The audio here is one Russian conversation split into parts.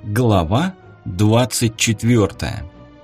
Глава 24.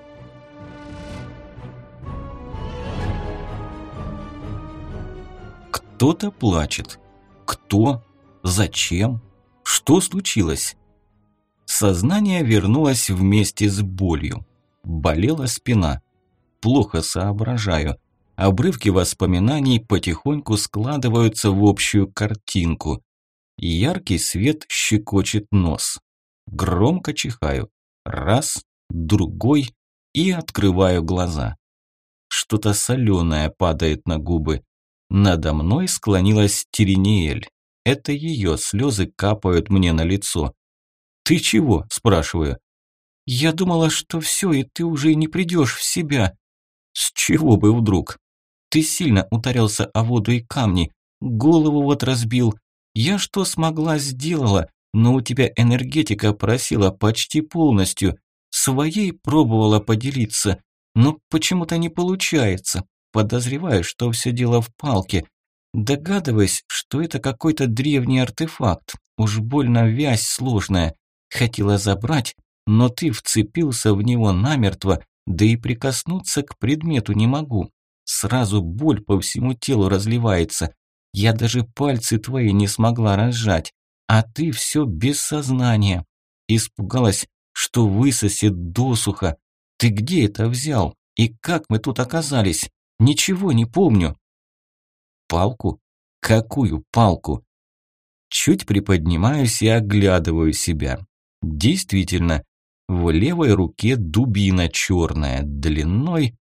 Кто-то плачет. Кто? Зачем? Что случилось? Сознание вернулось вместе с болью. Болела спина. Плохо соображаю. Обрывки воспоминаний потихоньку складываются в общую картинку. Яркий свет щекочет нос. Громко чихаю. Раз, другой и открываю глаза. Что-то соленое падает на губы. Надо мной склонилась Теринеэль. Это ее слезы капают мне на лицо. «Ты чего?» – спрашиваю. «Я думала, что все, и ты уже не придешь в себя». «С чего бы вдруг?» «Ты сильно ударился о воду и камни, голову вот разбил. Я что смогла, сделала, но у тебя энергетика просила почти полностью. Своей пробовала поделиться, но почему-то не получается. Подозреваю, что все дело в палке. Догадываюсь, что это какой-то древний артефакт. Уж больно вязь сложная. Хотела забрать, но ты вцепился в него намертво, да и прикоснуться к предмету не могу. Сразу боль по всему телу разливается. Я даже пальцы твои не смогла разжать. А ты все без сознания. Испугалась, что высосет досуха. Ты где это взял? И как мы тут оказались? Ничего не помню. Палку? Какую палку? Чуть приподнимаюсь и оглядываю себя. Действительно, в левой руке дубина черная, длиной...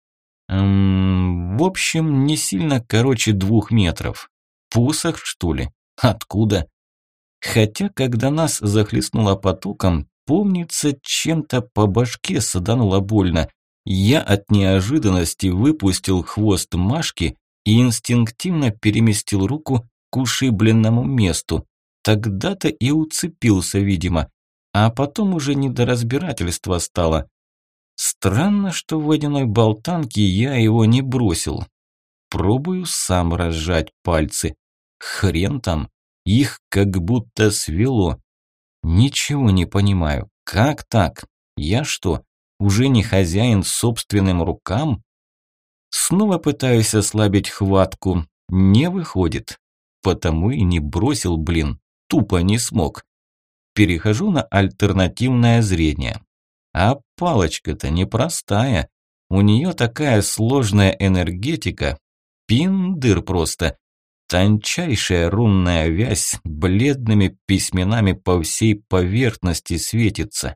в общем, не сильно короче 2 метров. Посох, что ли? Откуда? Хотя, когда нас захлестнуло потоком, помнится, чем-то по башке садануло больно. Я от неожиданности выпустил хвост Машки и инстинктивно переместил руку к ушибленному месту. Тогда-то и уцепился, видимо. А потом уже не до разбирательства стало. Странно, что в водяной болтанке я его не бросил. Пробую сам разжать пальцы. Хрен там, их как будто свело. Ничего не понимаю. Как так? Я что, уже не хозяин собственным рукам? Снова пытаюсь ослабить хватку. Не выходит. Потому и не бросил, блин. Тупо не смог. Перехожу на альтернативное зрение. А палочка-то непростая. У нее такая сложная энергетика. Пиндыр просто. Тончайшая рунная вязь бледными письменами по всей поверхности светится.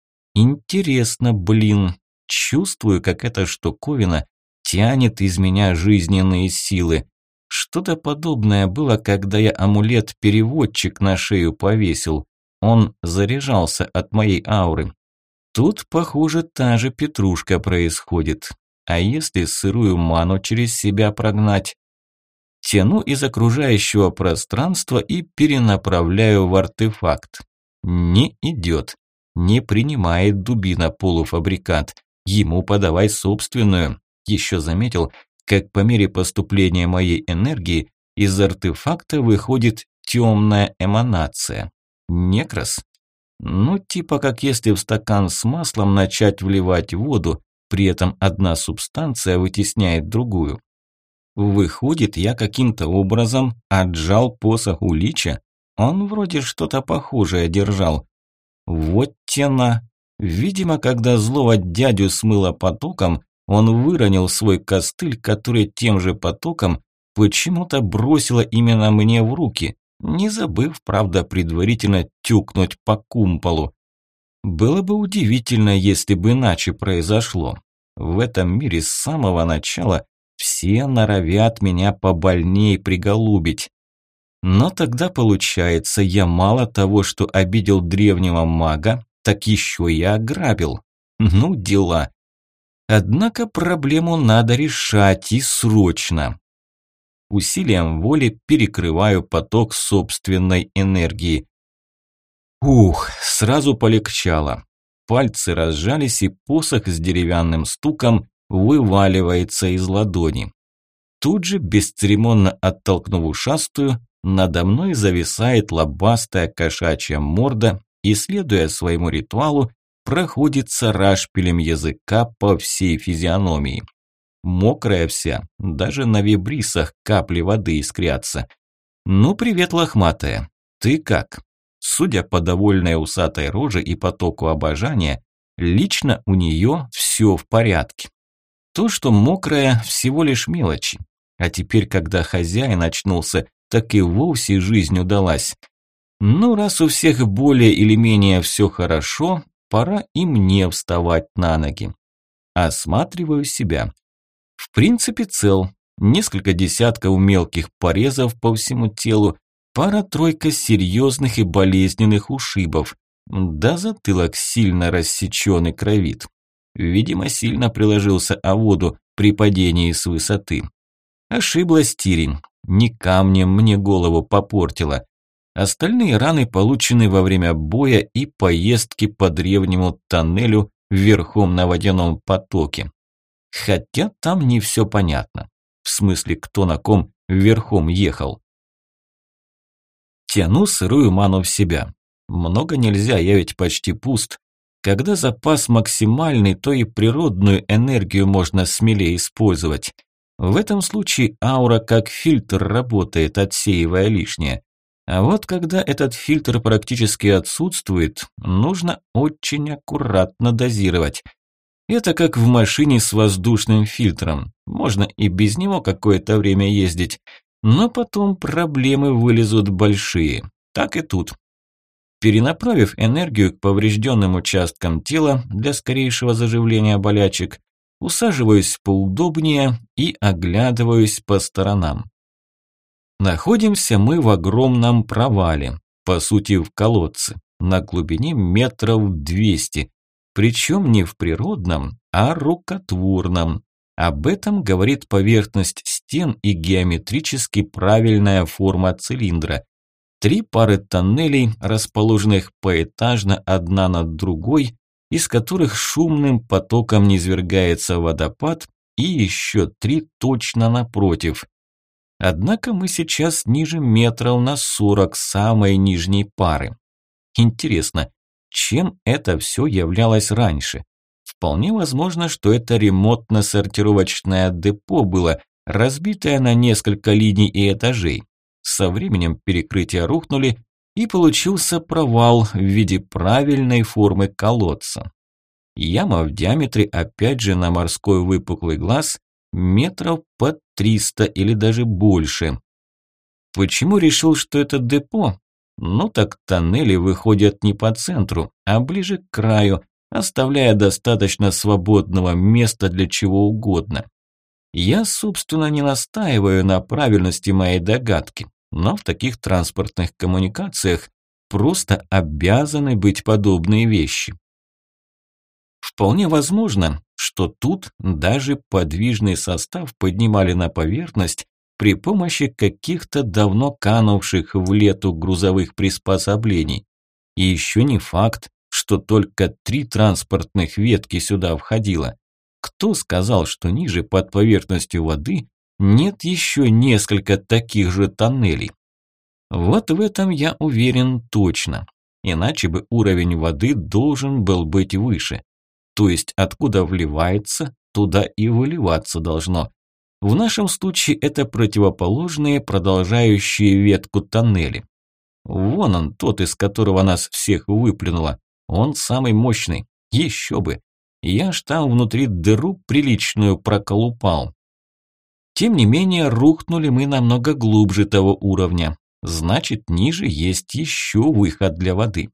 Интересно, блин. Чувствую, как эта штуковина тянет из меня жизненные силы. Что-то подобное было, когда я амулет-переводчик на шею повесил. Он заряжался от моей ауры. Тут, похоже, та же петрушка происходит. А если сырую ману через себя прогнать? Тяну из окружающего пространства и перенаправляю в артефакт. Не идет. Не принимает дубина полуфабрикат. Ему подавай собственную. Еще заметил, как по мере поступления моей энергии из артефакта выходит темная эманация. Некрос? Ну, типа как если в стакан с маслом начать вливать воду, при этом одна субстанция вытесняет другую. Выходит, я каким-то образом отжал посох у Лича. Он вроде что-то похожее держал. Вот тена. Видимо, когда злого дядю смыло потоком, он выронил свой костыль, который тем же потоком почему-то бросило именно мне в руки, не забыв, правда, предварительно тюкнуть по кумполу. Было бы удивительно, если бы иначе произошло. В этом мире с самого начала все норовят меня побольней приголубить. Но тогда получается, я мало того, что обидел древнего мага, так еще и ограбил. Ну, дела. Однако проблему надо решать и срочно. Усилием воли перекрываю поток собственной энергии. Ух, сразу полегчало. Пальцы разжались, и посох с деревянным стуком вываливается из ладони. Тут же, бесцеремонно оттолкнув ушастую, надо мной зависает лобастая кошачья морда, и, следуя своему ритуалу, проходится рашпилем языка по всей физиономии. Мокрая вся, даже на вибрисах капли воды искрятся. «Ну, привет, лохматая, ты как?» Судя по довольной усатой роже и потоку обожания, лично у нее все в порядке. То, что мокрая, всего лишь мелочи. А теперь, когда хозяин очнулся, так и вовсе жизнь удалась. Ну, раз у всех более или менее все хорошо, пора и мне вставать на ноги. Осматриваю себя. В принципе, цел. Несколько десятков мелких порезов по всему телу, пара-тройка серьезных и болезненных ушибов. Да затылок сильно рассечен и кровит. Видимо, сильно приложился о воду при падении с высоты. Ошиблась Тирень. Не камнем мне голову попортила. Остальные раны получены во время боя и поездки по древнему тоннелю верхом на водяном потоке. Хотя там не все понятно. В смысле, кто на ком верхом ехал. Тяну сырую ману в себя. Много нельзя, я ведь почти пуст. Когда запас максимальный, то и природную энергию можно смелее использовать. В этом случае аура как фильтр работает, отсеивая лишнее. А вот когда этот фильтр практически отсутствует, нужно очень аккуратно дозировать. Это как в машине с воздушным фильтром. Можно и без него какое-то время ездить, но потом проблемы вылезут большие. Так и тут. Перенаправив энергию к поврежденным участкам тела для скорейшего заживления болячек, усаживаюсь поудобнее и оглядываюсь по сторонам. Находимся мы в огромном провале, по сути в колодце, на глубине метров 200, причем не в природном, а рукотворном. Об этом говорит поверхность стен и геометрически правильная форма цилиндра. 3 пары тоннелей, расположенных поэтажно одна над другой, из которых шумным потоком низвергается водопад, и еще 3 точно напротив. Однако мы сейчас ниже метров на 40 самой нижней пары. Интересно, чем это все являлось раньше? Вполне возможно, что это ремонтно-сортировочное депо было, разбитое на несколько линий и этажей. Со временем перекрытия рухнули, и получился провал в виде правильной формы колодца. Яма в диаметре, опять же на морской выпуклый глаз, метров под 300 или даже больше. Почему решил, что это депо? Ну так тоннели выходят не по центру, а ближе к краю, оставляя достаточно свободного места для чего угодно. Я, собственно, не настаиваю на правильности моей догадки, но в таких транспортных коммуникациях просто обязаны быть подобные вещи. Вполне возможно, что тут даже подвижный состав поднимали на поверхность при помощи каких-то давно канувших в лету грузовых приспособлений. И еще не факт, что только 3 транспортных ветки сюда входило. Кто сказал, что ниже под поверхностью воды нет еще несколько таких же тоннелей? Вот в этом я уверен точно. Иначе бы уровень воды должен был быть выше. То есть откуда вливается, туда и выливаться должно. В нашем случае это противоположные, продолжающие ветку тоннели. Вон он, тот, из которого нас всех выплюнуло. Он самый мощный. Еще бы. Я ж там внутри дыру приличную проколупал. Тем не менее, рухнули мы намного глубже того уровня. Значит, ниже есть еще выход для воды.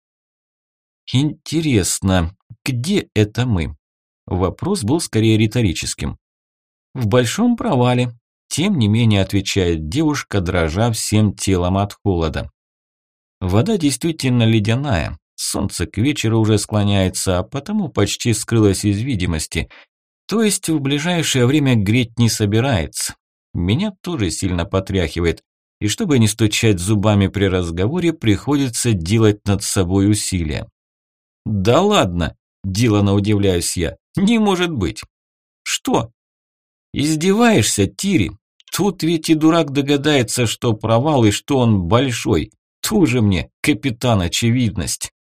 Интересно, где это мы? Вопрос был скорее риторическим. В большом провале. Тем не менее, отвечает девушка, дрожа всем телом от холода. Вода действительно ледяная. Солнце к вечеру уже склоняется, а потому почти скрылось из видимости. То есть в ближайшее время греть не собирается. Меня тоже сильно потряхивает. И чтобы не стучать зубами при разговоре, приходится делать над собой усилия. «Да ладно!» – делано удивляюсь я. «Не может быть!» «Что?» «Издеваешься, Тири? Тут ведь и дурак догадается, что провал и что он большой. Тоже мне капитан очевидность!»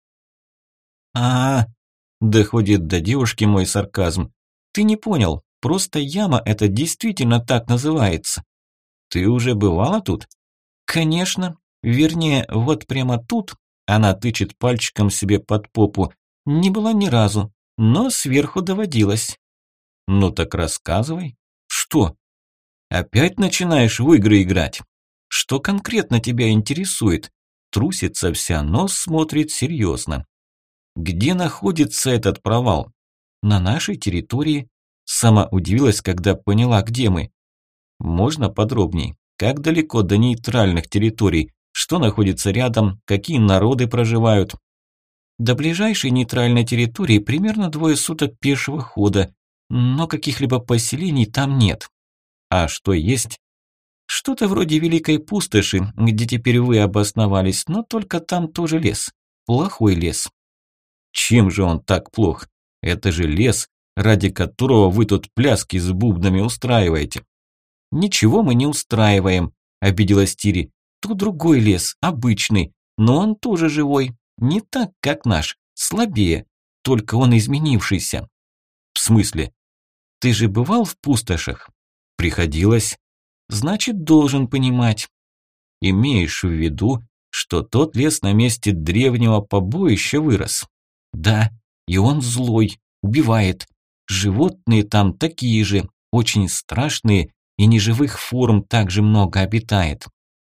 А, доходит до девушки мой сарказм. Ты не понял, просто яма это действительно так называется. Ты уже бывала тут? Конечно. Вернее, вот прямо тут, она тычет пальчиком себе под попу, не была ни разу, но сверху доводилось. Ну так рассказывай. Что? Опять начинаешь в игры играть? Что конкретно тебя интересует? Трусится вся, но смотрит серьезно. Где находится этот провал? На нашей территории. Сама удивилась, когда поняла, где мы. Можно подробней? Как далеко до нейтральных территорий? Что находится рядом? Какие народы проживают? До ближайшей нейтральной территории примерно 2 суток пешего хода, но каких-либо поселений там нет. А что есть? Что-то вроде Великой Пустоши, где теперь вы обосновались, но только там тоже лес. Плохой лес. Чем же он так плох? Это же лес, ради которого вы тут пляски с бубнами устраиваете. Ничего мы не устраиваем, обиделась Тири. Тут другой лес, обычный, но он тоже живой. Не так, как наш, слабее, только он изменившийся. В смысле? Ты же бывал в пустошах? Приходилось. Значит, должен понимать. Имеешь в виду, что тот лес на месте древнего побоища вырос? Да, и он злой, убивает. Животные там такие же, очень страшные, и неживых форм также много обитает.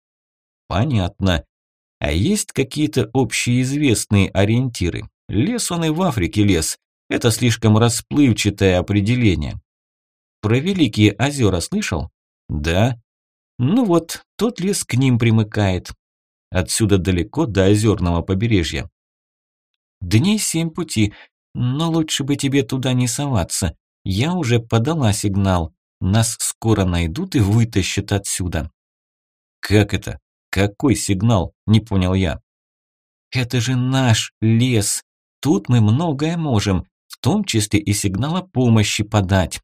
Понятно. А есть какие-то общеизвестные ориентиры? Лес он и в Африке лес. Это слишком расплывчатое определение. Про Великие озера слышал? Да. Ну вот, тот лес к ним примыкает. Отсюда далеко до озерного побережья. Дней 7 пути, но лучше бы тебе туда не соваться. Я уже подала сигнал. Нас скоро найдут и вытащат отсюда. Как это? Какой сигнал? Не понял я. Это же наш лес. Тут мы многое можем, в том числе и сигнал о помощи подать.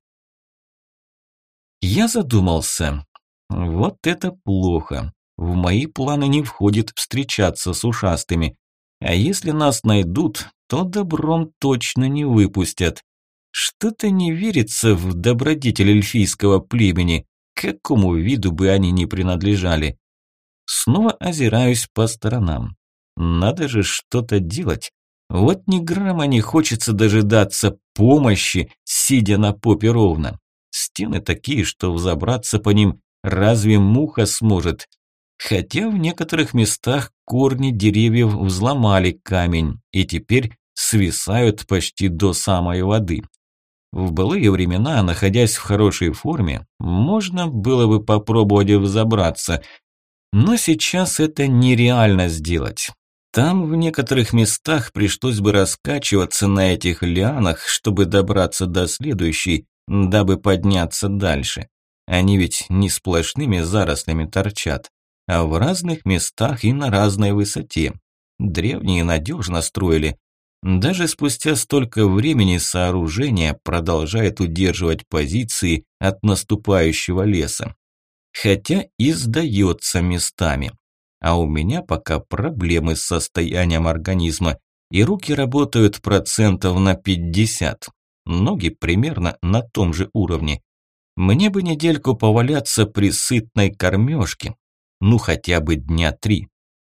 Я задумался. Вот это плохо. В мои планы не входит встречаться с ушастыми. А если нас найдут, то добром точно не выпустят. Что-то не верится в добродетель эльфийского племени, к какому виду бы они ни принадлежали. Снова озираюсь по сторонам. Надо же что-то делать. Вот ни грамма не хочется дожидаться помощи, сидя на попе ровно. Стены такие, что взобраться по ним разве муха сможет? Хотя в некоторых местах корни деревьев взломали камень и теперь свисают почти до самой воды. В былые времена, находясь в хорошей форме, можно было бы попробовать взобраться, но сейчас это нереально сделать. Там в некоторых местах пришлось бы раскачиваться на этих лианах, чтобы добраться до следующей, дабы подняться дальше. Они ведь не сплошными зарослями торчат, а в разных местах и на разной высоте. Древние надежно строили. Даже спустя столько времени сооружение продолжает удерживать позиции от наступающего леса. Хотя и сдается местами. А у меня пока проблемы с состоянием организма, и руки работают процентов на 50. Ноги примерно на том же уровне. Мне бы недельку поваляться при сытной кормежке. Ну хотя бы дня 3.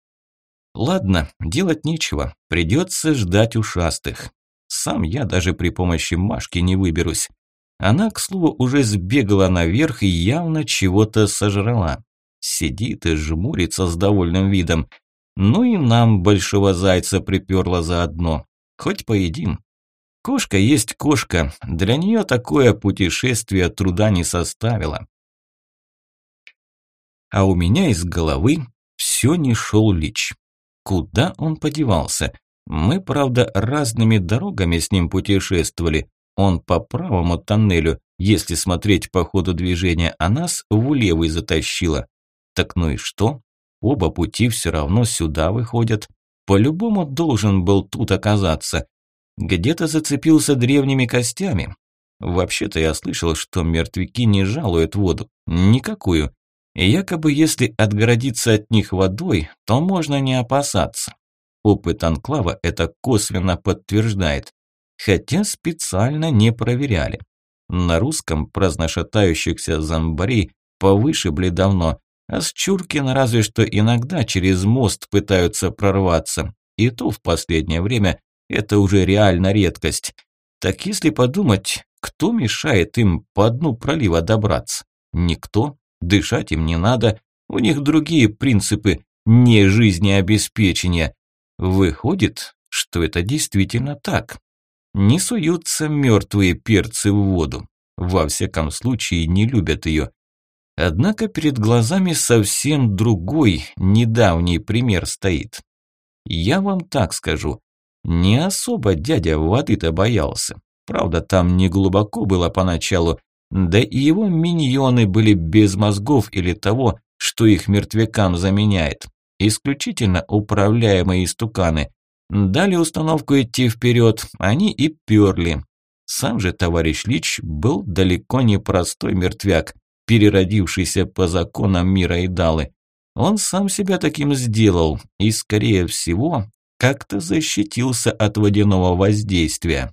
Ладно, делать нечего, придется ждать ушастых. Сам я даже при помощи Машки не выберусь. Она, к слову, уже сбегала наверх и явно чего-то сожрала. Сидит и жмурится с довольным видом. Ну и нам большого зайца приперло заодно. Хоть поедим. Кошка есть кошка, для нее такое путешествие труда не составило. А у меня из головы все не шел Лич. Куда он подевался? Мы, правда, разными дорогами с ним путешествовали. Он по правому тоннелю, если смотреть по ходу движения, а нас в левый затащило. Так ну и что? Оба пути все равно сюда выходят. По-любому должен был тут оказаться. Где-то зацепился древними костями. Вообще-то я слышал, что мертвяки не жалуют воду. Никакую. И якобы если отгородиться от них водой, то можно не опасаться. опыт анклава это косвенно подтверждает. Хотя специально не проверяли. На русском праздношатающихся зомбарей повышибли давно, а с Чуркина разве что иногда через мост пытаются прорваться. И то в последнее время это уже реально редкость. Так если подумать, кто мешает им по дну пролива добраться? Никто, дышать им не надо, у них другие принципы не жизнеобеспечения. Выходит, что это действительно так. Не суются мертвые перцы в воду. Во всяком случае, не любят ее. Однако перед глазами совсем другой, недавний пример стоит. Я вам так скажу. Не особо дядя воды-то боялся. Правда, там не глубоко было поначалу, да и его миньоны были без мозгов или того, что их мертвякам заменяет. Исключительно управляемые истуканы. Дали установку идти вперед, они и перли. Сам же товарищ Лич был далеко не простой мертвяк, переродившийся по законам мира Идалы. Он сам себя таким сделал и, скорее всего, как-то защитился от водяного воздействия.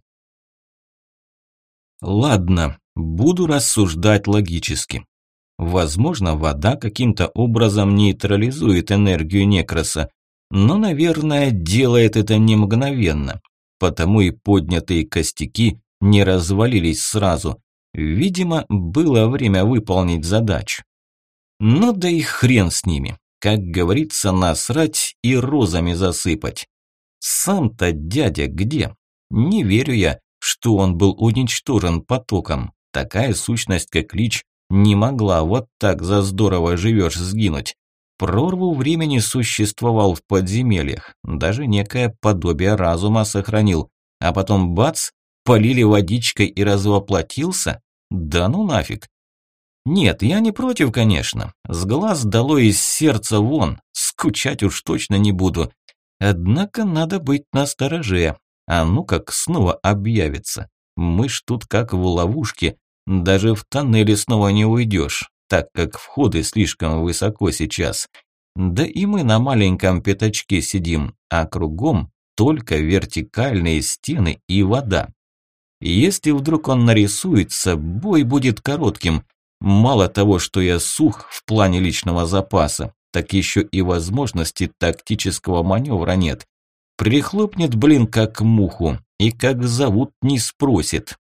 Ладно, буду рассуждать логически. Возможно, вода каким-то образом нейтрализует энергию некроса, но, наверное, делает это не мгновенно, потому и поднятые костяки не развалились сразу. Видимо, было время выполнить задачу. Ну да и хрен с ними, как говорится, насрать и розами засыпать. Сам-то дядя где? Не верю я, что он был уничтожен потоком. Такая сущность, как Лич, не могла вот так за здорово живешь сгинуть. Прорву времени существовал в подземельях, даже некое подобие разума сохранил, а потом бац, полили водичкой и развоплотился? Да ну нафиг. Нет, я не против, конечно, с глаз долой из сердца вон, скучать уж точно не буду. Однако надо быть настороже, а ну как снова объявится. Мы ж тут как в ловушке, даже в тоннеле снова не уйдешь, так как входы слишком высоко сейчас. Да и мы на маленьком пятачке сидим, а кругом только вертикальные стены и вода. Если вдруг он нарисуется, бой будет коротким. Мало того, что я сух в плане личного запаса, так еще и возможности тактического маневра нет. Прихлопнет, блин, как муху, и как зовут не спросит.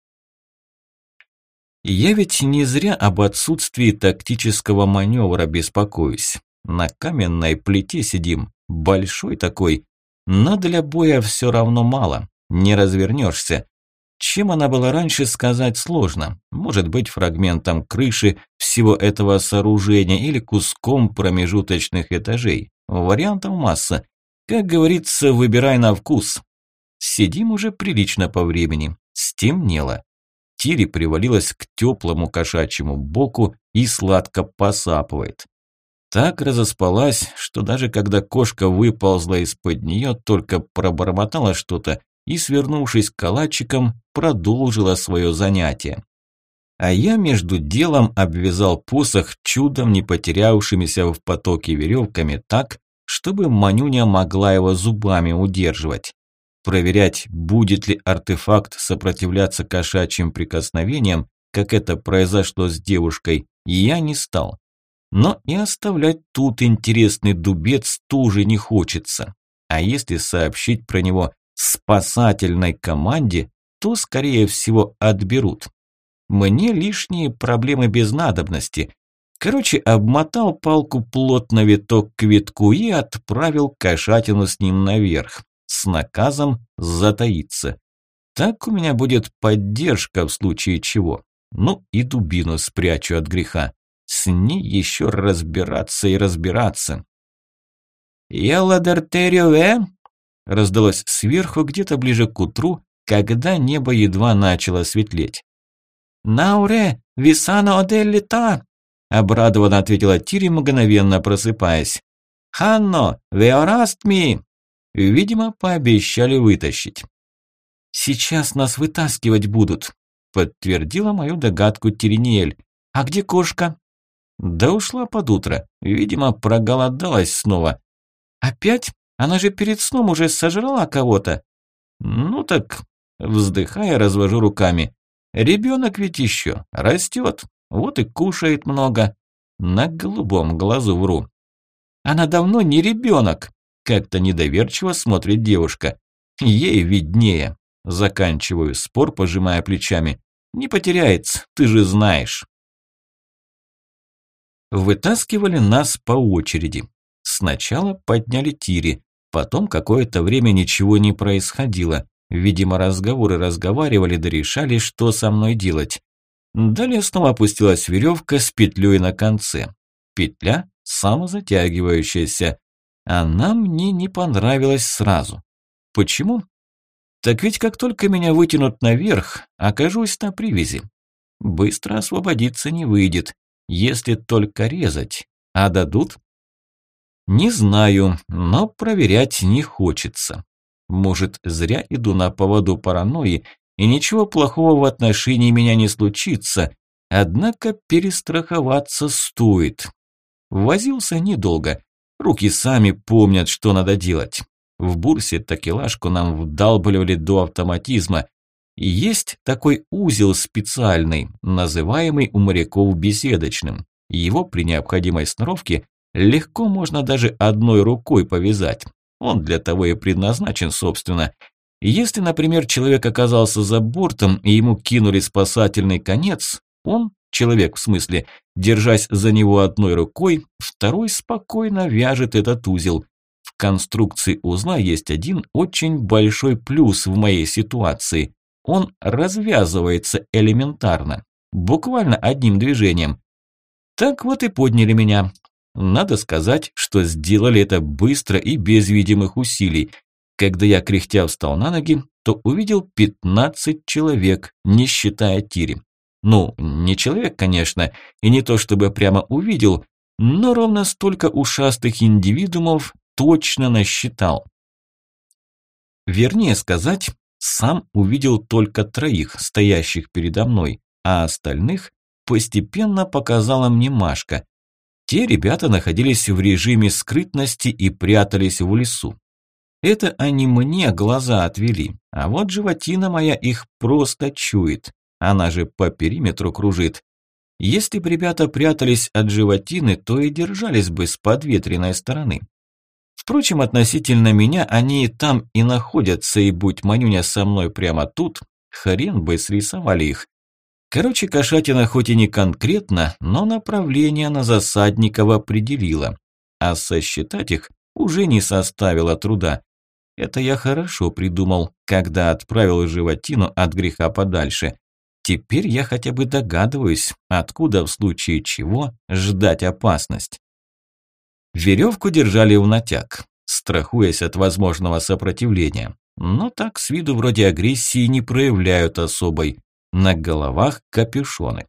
Я ведь не зря об отсутствии тактического маневра беспокоюсь. На каменной плите сидим, большой такой, но для боя все равно мало, не развернешься. Чем она была раньше, сказать сложно. Может быть, фрагментом крыши всего этого сооружения или куском промежуточных этажей. Вариантов масса. Как говорится, выбирай на вкус. Сидим уже прилично по времени. Стемнело. Тири привалилась к теплому кошачьему боку и сладко посапывает. Так разоспалась, что даже когда кошка выползла из-под нее, только пробормотала что-то и, свернувшись калачиком, продолжила свое занятие. А я между делом обвязал посох чудом не потерявшимися в потоке веревками так, чтобы Манюня могла его зубами удерживать. Проверять, будет ли артефакт сопротивляться кошачьим прикосновениям, как это произошло с девушкой, я не стал. Но и оставлять тут интересный дубец тоже не хочется. А если сообщить про него спасательной команде, то, скорее всего, отберут. Мне лишние проблемы без надобности. Короче, обмотал палку плотно виток к витку и отправил кошатину с ним наверх, с наказом затаиться. Так у меня будет поддержка в случае чего. Ну и дубину спрячу от греха. С ней еще разбираться и разбираться. «Елладертериове?» раздалось сверху где-то ближе к утру, когда небо едва начало светлеть. «Науре, висано оделлита!» обрадованно ответила Тири, мгновенно просыпаясь. «Ханно, веорастми!» Видимо, пообещали вытащить. «Сейчас нас вытаскивать будут», подтвердила мою догадку Тириниэль. «А где кошка?» «Да ушла под утро. Видимо, проголодалась снова». «Опять? Она же перед сном уже сожрала кого-то. Ну так, вздыхая, развожу руками. Ребенок ведь еще растет, вот и кушает много. На голубом глазу вру. Она давно не ребенок. Как-то недоверчиво смотрит девушка. Ей виднее. Заканчиваю спор, пожимая плечами. Не потеряется, ты же знаешь. Вытаскивали нас по очереди. Сначала подняли тири, потом какое-то время ничего не происходило. Видимо, разговаривали да решали, что со мной делать. Далее снова опустилась веревка с петлей на конце. Петля самозатягивающаяся. Она мне не понравилась сразу. Почему? Так ведь как только меня вытянут наверх, окажусь на привязи. Быстро освободиться не выйдет, если только резать. А дадут? Не знаю, но проверять не хочется. Может, зря иду на поводу паранойи, и ничего плохого в отношении меня не случится, однако перестраховаться стоит. Возился недолго, руки сами помнят, что надо делать. В бурсе такелажку нам вдалбливали до автоматизма. И есть такой узел специальный, называемый у моряков беседочным. Его при необходимой сноровке легко можно даже одной рукой повязать. Он для того и предназначен, собственно. Если, например, человек оказался за бортом и ему кинули спасательный конец, он, человек в смысле, держась за него одной рукой, второй спокойно вяжет этот узел. В конструкции узла есть один очень большой плюс в моей ситуации. Он развязывается элементарно, буквально одним движением. Так вот и подняли меня. Надо сказать, что сделали это быстро и без видимых усилий. Когда я кряхтя встал на ноги, то увидел 15 человек, не считая Тири. Ну, не человек, конечно, и не то чтобы прямо увидел, но ровно столько ушастых индивидуумов точно насчитал. Вернее сказать, сам увидел только 3, стоящих передо мной, а остальных постепенно показала мне Машка. Те ребята находились в режиме скрытности и прятались в лесу. Это они мне глаза отвели, а вот животина моя их просто чует. Она же по периметру кружит. Если бы ребята прятались от животины, то и держались бы с подветренной стороны. Впрочем, относительно меня они и там и находятся, и будь Манюня со мной прямо тут, хрен бы срисовали их. Короче, кошатина хоть и не конкретно, но направление на засадников определила. А сосчитать их уже не составило труда. Это я хорошо придумал, когда отправил животину от греха подальше. Теперь я хотя бы догадываюсь, откуда в случае чего ждать опасность. Веревку держали в натяг, страхуясь от возможного сопротивления. Но так с виду вроде агрессии не проявляют особой. На головах капюшоны.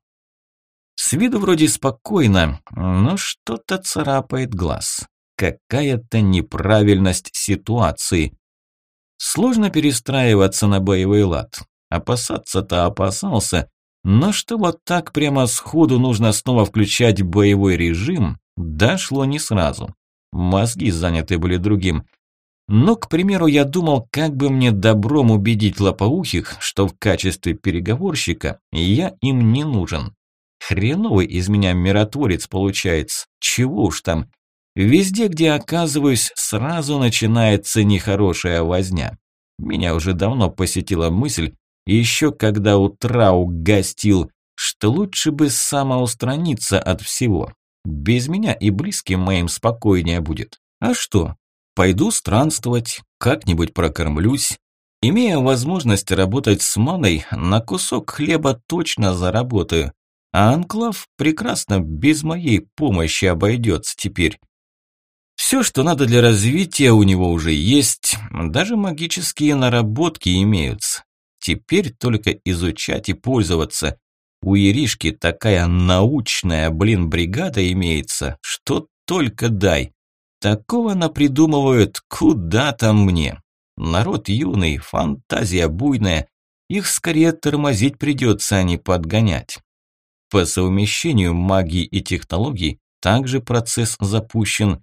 С виду вроде спокойно, но что-то царапает глаз. Какая-то неправильность ситуации. Сложно перестраиваться на боевой лад. Опасаться-то опасался, но что вот так прямо сходу нужно снова включать боевой режим, дошло не сразу. Мозги заняты были другим. Но, к примеру, я думал, как бы мне добром убедить лопоухих, что в качестве переговорщика я им не нужен. Хреновый из меня миротворец получается, чего уж там. Везде, где оказываюсь, сразу начинается нехорошая возня. Меня уже давно посетила мысль, еще когда у Траук гостил, что лучше бы самоустраниться от всего. Без меня и близким моим спокойнее будет. А что? Пойду странствовать, как-нибудь прокормлюсь. Имея возможность работать с маной, на кусок хлеба точно заработаю. А анклав прекрасно без моей помощи обойдется теперь. Все, что надо для развития, у него уже есть, даже магические наработки имеются. Теперь только изучать и пользоваться. У Иришки такая научная, бригада имеется, что только дай. Такого напридумывают, куда там мне. Народ юный, фантазия буйная. Их скорее тормозить придется, а не подгонять. По совмещению магии и технологий также процесс запущен.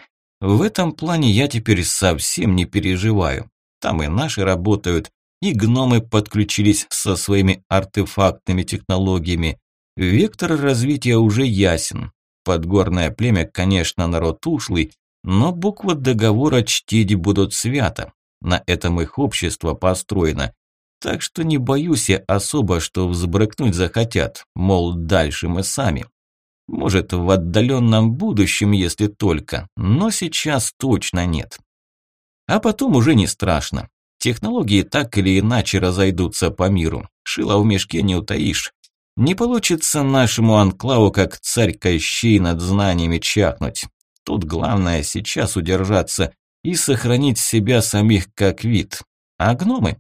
В этом плане я теперь совсем не переживаю. Там и наши работают, и гномы подключились со своими артефактными технологиями. Вектор развития уже ясен. Подгорное племя, конечно, народ ушлый, но буквы договора чтить будут свято. На этом их общество построено. Так что не боюсь я особо, что взбрыкнуть захотят, мол, дальше мы сами. Может, в отдаленном будущем, если только, но сейчас точно нет. А потом уже не страшно. Технологии так или иначе разойдутся по миру. Шило в мешке не утаишь. Не получится нашему анклаву, как царь Кощей, над знаниями чахнуть. Тут главное сейчас удержаться и сохранить себя самих как вид. А гномы?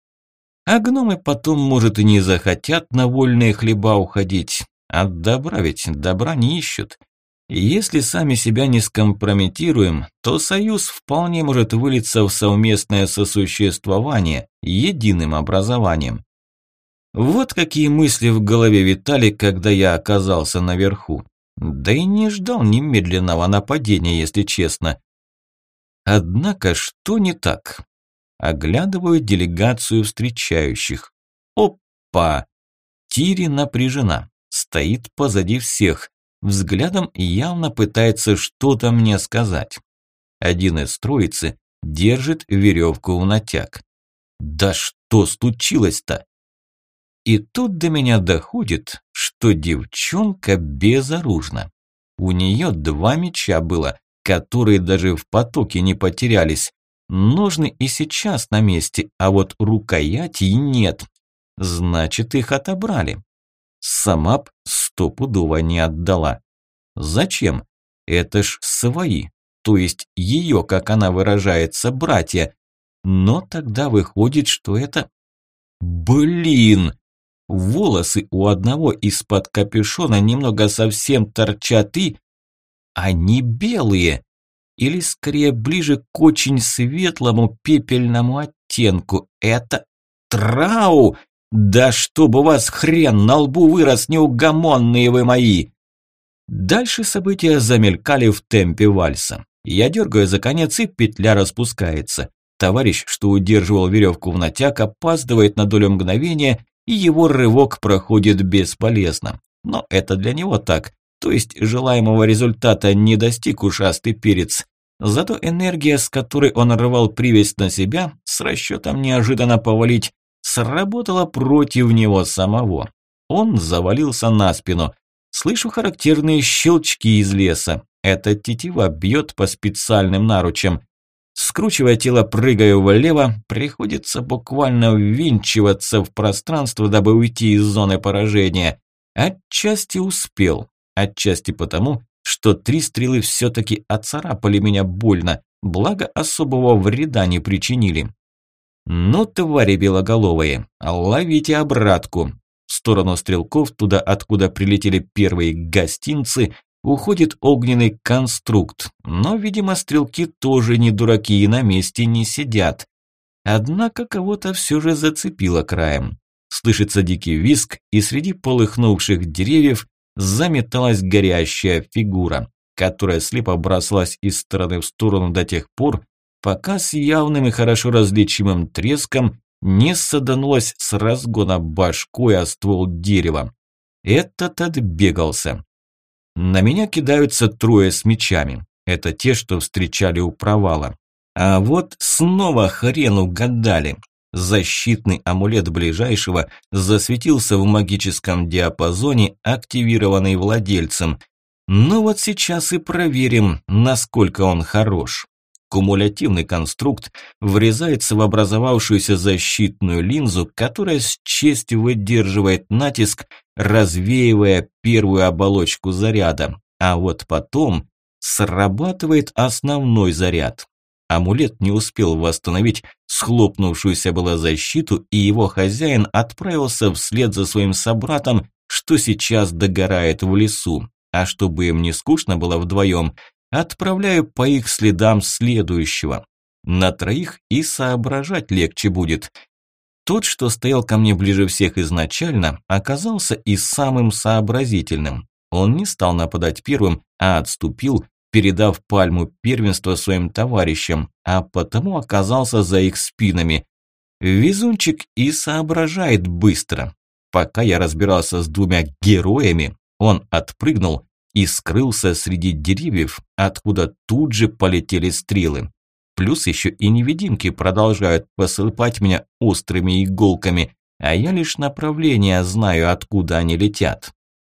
А гномы потом, может, и не захотят на вольные хлеба уходить. От добра ведь добра не ищут. Если сами себя не скомпрометируем, то союз вполне может вылиться в совместное сосуществование, единым образованием. Вот какие мысли в голове витали, когда я оказался наверху. Да и не ждал немедленного нападения, если честно. Однако, что не так? Оглядываю делегацию встречающих. Опа! Тири напряжена, стоит позади всех. Взглядом явно пытается что-то мне сказать. Один из троицы держит веревку в натяг. Да что случилось-то? И тут до меня доходит, что девчонка безоружна. У нее 2 меча было, которые даже в потоке не потерялись. Ножны и сейчас на месте, а вот рукоятей нет. Значит, их отобрали. Сама б стопудово не отдала. Зачем? Это ж свои, то есть ее, как она выражается, братья. Но тогда выходит, что это... Блин! Волосы у одного из-под капюшона немного совсем торчат и... Они белые. Или скорее ближе к очень светлому пепельному оттенку. Это трау! Да чтобы у вас хрен на лбу вырос, неугомонные вы мои! Дальше события замелькали в темпе вальса. Я дергаю за конец, и петля распускается. Товарищ, что удерживал веревку в натяг, опаздывает на долю мгновения, и его рывок проходит бесполезно. Но это для него так. То есть желаемого результата не достиг ушастый перец. Зато энергия, с которой он рвал привязь на себя, с расчетом неожиданно повалить, сработала против него самого. Он завалился на спину. Слышу характерные щелчки из леса. Эта тетива бьет по специальным наручам. Скручивая тело, прыгаю влево, приходится буквально ввинчиваться в пространство, дабы уйти из зоны поражения. Отчасти успел. Отчасти потому, что 3 стрелы все-таки оцарапали меня больно, благо особого вреда не причинили. Ну, твари белоголовые, ловите обратку. В сторону стрелков, туда, откуда прилетели первые гостинцы, уходит огненный конструкт. Но, видимо, стрелки тоже не дураки и на месте не сидят. Однако кого-то все же зацепило краем. Слышится дикий визг, и среди полыхнувших деревьев заметалась горящая фигура, которая слепо бросалась из стороны в сторону до тех пор, пока с явным и хорошо различимым треском не саданулась с разгона башкой о ствол дерева. Этот отбегался. На меня кидаются 3 с мечами. Это те, что встречали у провала. А вот снова хрен угадали. Защитный амулет ближайшего засветился в магическом диапазоне, активированный владельцем. Ну вот сейчас и проверим, насколько он хорош. Кумулятивный конструкт врезается в образовавшуюся защитную линзу, которая с честью выдерживает натиск, развеивая первую оболочку заряда. А вот потом срабатывает основной заряд. Амулет не успел восстановить схлопнувшуюся была защиту, и его хозяин отправился вслед за своим собратом, что сейчас догорает в лесу. А чтобы им не скучно было вдвоем, отправляю по их следам следующего. На 3 и соображать легче будет. Тот, что стоял ко мне ближе всех изначально, оказался и самым сообразительным. Он не стал нападать первым, а отступил, передав пальму первенства своим товарищам, а потому оказался за их спинами. Везунчик и соображает быстро. Пока я разбирался с двумя героями, он отпрыгнул и скрылся среди деревьев, откуда тут же полетели стрелы. Плюс еще и невидимки продолжают посыпать меня острыми иголками, а я лишь направление знаю, откуда они летят.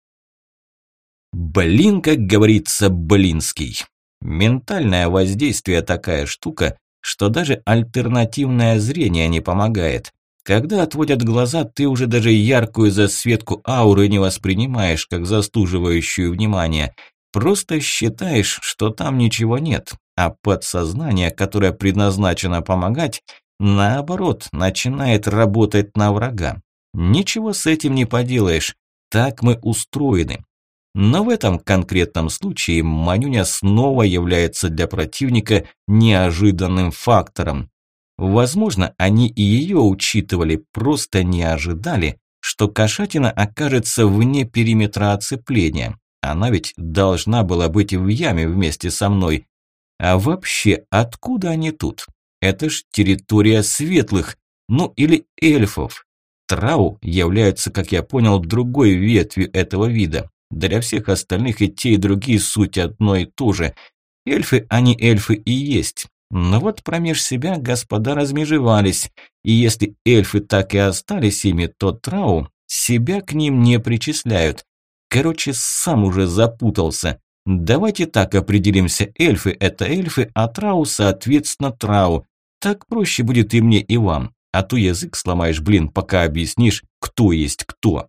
Блин, как говорится, блинский. Ментальное воздействие такая штука, что даже альтернативное зрение не помогает. Когда отводят глаза, ты уже даже яркую засветку ауры не воспринимаешь, как застуживающую внимание. Просто считаешь, что там ничего нет, а подсознание, которое предназначено помогать, наоборот, начинает работать на врага. Ничего с этим не поделаешь, так мы устроены. Но в этом конкретном случае Манюня снова является для противника неожиданным фактором. Возможно, они и ее учитывали, просто не ожидали, что кошатина окажется вне периметра оцепления. Она ведь должна была быть в яме вместе со мной. А вообще, откуда они тут? Это ж территория светлых, ну или эльфов. Трау являются, как я понял, другой ветвью этого вида. Для всех остальных и те, и другие суть одно и то же. Эльфы, они эльфы и есть. Но вот промеж себя господа размежевались, и если эльфы так и остались ими, то Трау себя к ним не причисляют. Короче, сам уже запутался. Давайте так определимся, эльфы – это эльфы, а Трау, соответственно, Трау. Так проще будет и мне, и вам. А то язык сломаешь, блин, пока объяснишь, кто есть кто.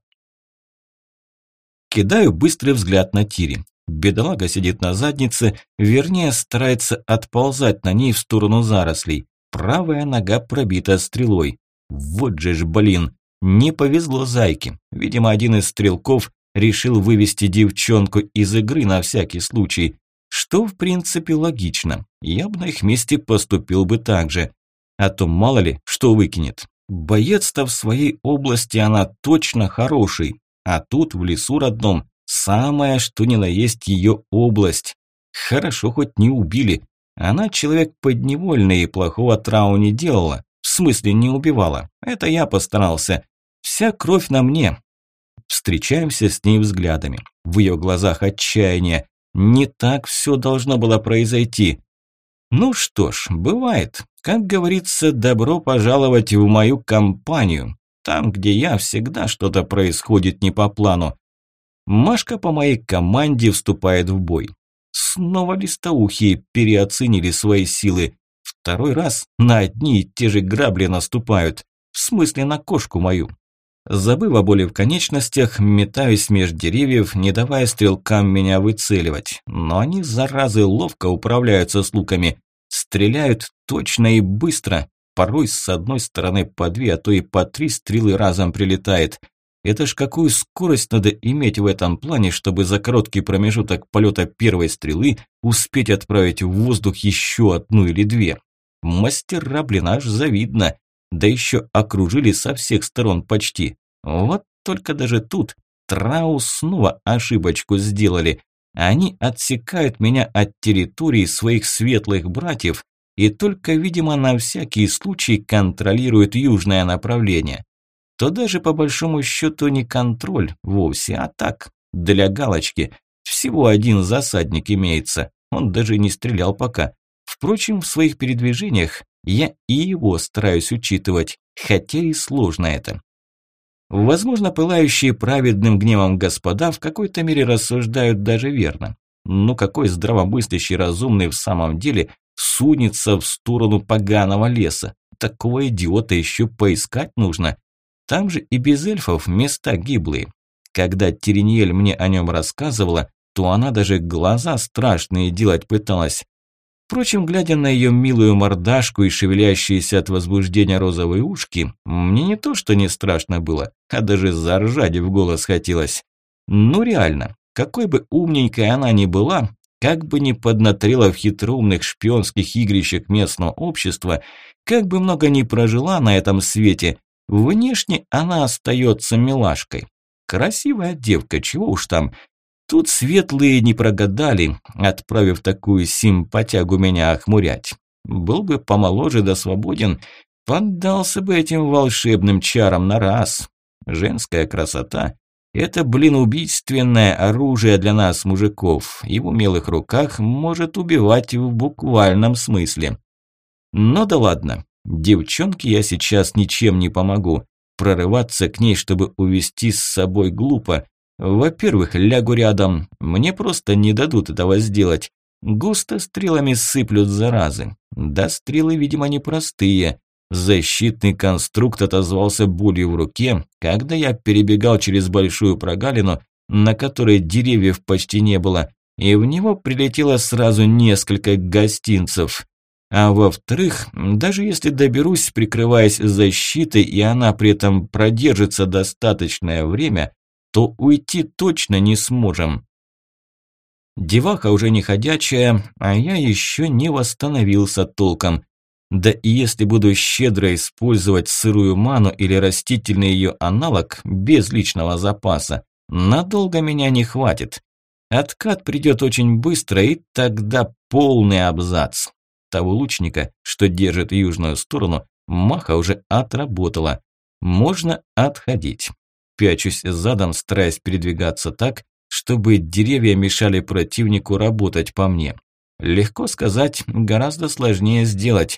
Кидаю быстрый взгляд на Тири. Бедолага сидит на заднице, вернее, старается отползать на ней в сторону зарослей. Правая нога пробита стрелой. Вот же ж, блин, не повезло зайке. Видимо, один из стрелков решил вывести девчонку из игры на всякий случай. Что, в принципе, логично. Я бы на их месте поступил бы так же. А то мало ли, что выкинет. Боец-то в своей области она точно хороший. А тут, в лесу родном, самое что ни на есть ее область. Хорошо, хоть не убили. Она человек подневольный и плохого Трау не делала. В смысле, не убивала. Это я постарался. Вся кровь на мне. Встречаемся с ней взглядами. В ее глазах отчаяние. Не так все должно было произойти. Ну что ж, бывает. Как говорится, добро пожаловать в мою компанию. Там, где я, всегда что-то происходит не по плану. Машка по моей команде вступает в бой. Снова листоухие переоценили свои силы. Второй раз на одни и те же грабли наступают. В смысле, на кошку мою. Забыв о боли в конечностях, метаюсь меж деревьев, не давая стрелкам меня выцеливать. Но они, заразы, ловко управляются с луками. Стреляют точно и быстро. Порой с одной стороны по 2, а то и по 3 стрелы разом прилетает. Это ж какую скорость надо иметь в этом плане, чтобы за короткий промежуток полета первой стрелы успеть отправить в воздух еще одну или 2. Мастера, блин, аж завидно. Да еще окружили со всех сторон почти. Вот только даже тут Трау снова ошибочку сделали. Они отсекают меня от территории своих светлых братьев и только, видимо, на всякий случай контролируют южное направление. То даже по большому счету не контроль вовсе, а так, для галочки. Всего один засадник имеется, он даже не стрелял пока. Впрочем, в своих передвижениях я и его стараюсь учитывать, хотя и сложно это. Возможно, пылающие праведным гневом господа в какой-то мере рассуждают даже верно. Ну какой здравомыслящий разумный в самом деле сунется в сторону поганого леса? Такого идиота еще поискать нужно. Там же и без эльфов места гиблые. Когда Тириниэль мне о нем рассказывала, то она даже глаза страшные делать пыталась. Впрочем, глядя на ее милую мордашку и шевелящиеся от возбуждения розовые ушки, мне не то что не страшно было, а даже заржать в голос хотелось. Ну реально, какой бы умненькой она ни была, как бы ни поднатрела в хитроумных шпионских игрищах местного общества, как бы много ни прожила на этом свете, внешне она остается милашкой. Красивая девка, чего уж там. Тут светлые не прогадали, отправив такую симпатягу меня охмурять. Был бы помоложе да свободен, поддался бы этим волшебным чарам на раз. Женская красота – это, убийственное оружие для нас, мужиков, и в умелых руках может убивать в буквальном смысле. Но да ладно, девчонке я сейчас ничем не помогу. Прорываться к ней, чтобы увести с собой, глупо. Во-первых, лягу рядом, мне просто не дадут этого сделать. Густо стрелами сыплют, заразы. Да стрелы, видимо, непростые. Защитный конструкт отозвался болью в руке, когда я перебегал через большую прогалину, на которой деревьев почти не было, и в него прилетело сразу несколько гостинцев. А во-вторых, даже если доберусь, прикрываясь защитой, и она при этом продержится достаточное время, то уйти точно не сможем. Деваха уже не ходячая, а я еще не восстановился толком. Да и если буду щедро использовать сырую ману или растительный ее аналог без личного запаса, надолго меня не хватит. Откат придет очень быстро, и тогда полный абзац. Того лучника, что держит южную сторону, Маха уже отработала. Можно отходить. Пячусь задом, стараясь передвигаться так, чтобы деревья мешали противнику работать по мне. Легко сказать, гораздо сложнее сделать.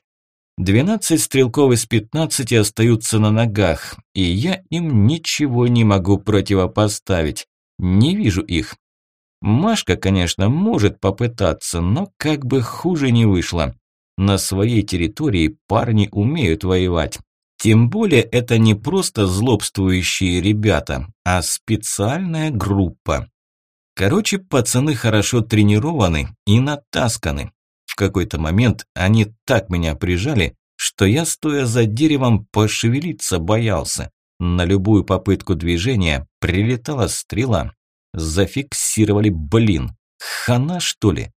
12 стрелков из 15 остаются на ногах, и я им ничего не могу противопоставить. Не вижу их. Машка, конечно, может попытаться, но как бы хуже не вышло. На своей территории парни умеют воевать. Тем более это не просто злобствующие ребята, а специальная группа. Короче, пацаны хорошо тренированы и натасканы. В какой-то момент они так меня прижали, что я, стоя за деревом, пошевелиться боялся. На любую попытку движения прилетала стрела. Зафиксировали, хана что ли?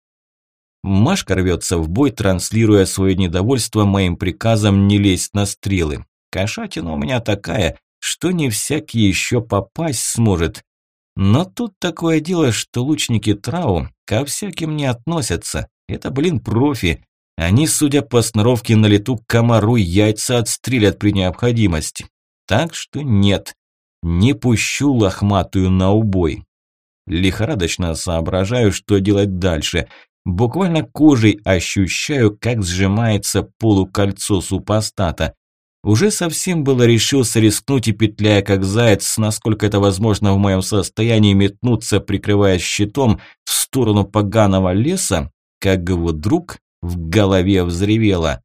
Машка рвется в бой, транслируя свое недовольство моим приказом не лезть на стрелы. Кошатина у меня такая, что не всякий еще попасть сможет. Но тут такое дело, что лучники Трау ко всяким не относятся. Это, профи. Они, судя по сноровке на лету, комару яйца отстрелят при необходимости. Так что нет, не пущу лохматую на убой. Лихорадочно соображаю, что делать дальше. Буквально кожей ощущаю, как сжимается полукольцо супостата. Уже совсем было решился рискнуть и, петляя как заяц, насколько это возможно в моем состоянии, метнуться, прикрываясь щитом, в сторону поганого леса, как его друг в голове взревело: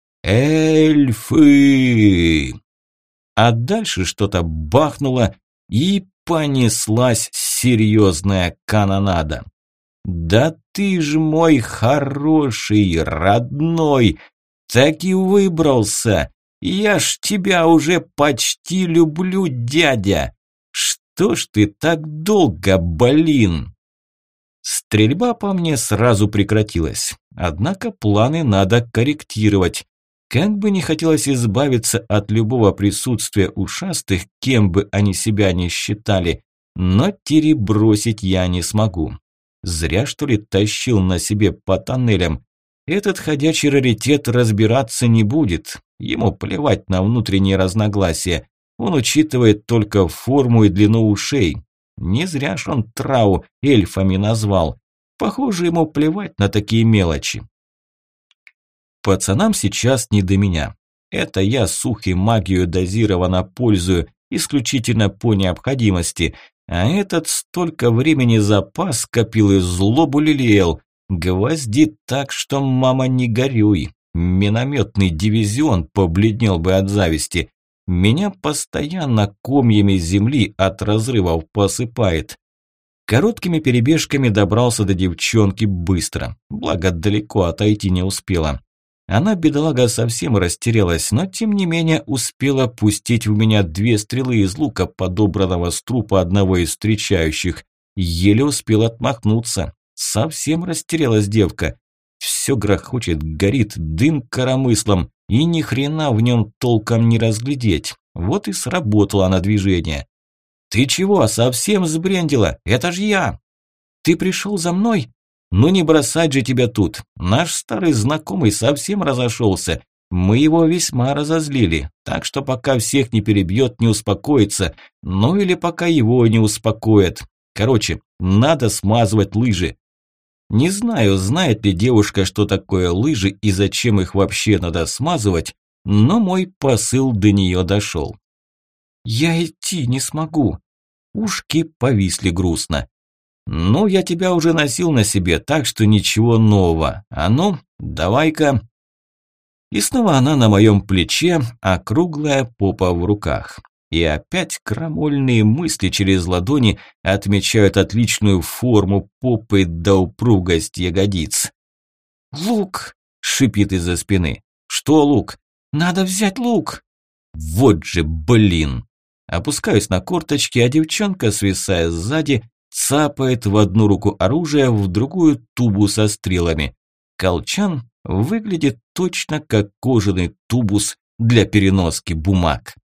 «Эльфы!» А дальше что-то бахнуло, и понеслась серьезная канонада. «Да ты ж мой хороший, родной, так и выбрался! Я ж тебя уже почти люблю, дядя! Что ж ты так долго, Стрельба по мне сразу прекратилась, однако планы надо корректировать. Как бы не хотелось избавиться от любого присутствия ушастых, кем бы они себя ни считали, но тири бросить я не смогу. Зря, что ли, тащил на себе по тоннелям. Этот ходячий раритет разбираться не будет. Ему плевать на внутренние разногласия. Он учитывает только форму и длину ушей. Не зря ж он Трау эльфами назвал. Похоже, ему плевать на такие мелочи. Пацанам сейчас не до меня. Это я сухи магию дозированно пользую, исключительно по необходимости. А этот столько времени запас копил и злобу лелеял. Гвоздит так, что, мама, не горюй. Минометный дивизион побледнел бы от зависти. Меня постоянно комьями земли от разрывов посыпает. Короткими перебежками добрался до девчонки быстро. Благо, далеко отойти не успела. Она, бедолага, совсем растерялась, но тем не менее успела пустить в меня 2 стрелы из лука, подобранного с трупа одного из встречающих. Еле успел отмахнуться. Совсем растерялась девка. Все грохочет, горит, дым коромыслом, и ни хрена в нем толком не разглядеть. Вот и сработало на движение. «Ты чего, совсем сбрендила? Это ж я!» Ты пришел за мной? Ну не бросать же тебя тут. Наш старый знакомый совсем разошелся. Мы его весьма разозлили, так что пока всех не перебьет, не успокоится. Ну или пока его не успокоят. Короче, надо смазывать лыжи. Не знаю, знает ли девушка, что такое лыжи и зачем их вообще надо смазывать, но мой посыл до нее дошел. Я идти не смогу. Ушки повисли грустно. Ну, я тебя уже носил на себе, так что ничего нового. А ну, давай-ка. И снова она на моем плече, а круглая попа в руках. И опять крамольные мысли через ладони отмечают отличную форму попы да упругость ягодиц. «Лук!» – шипит из-за спины. «Что лук? Надо взять лук!» Вот же блин! Опускаюсь на корточки, а девчонка, свисая сзади, цапает в одну руку оружие, в другую тубу со стрелами. Колчан выглядит точно как кожаный тубус для переноски бумаг.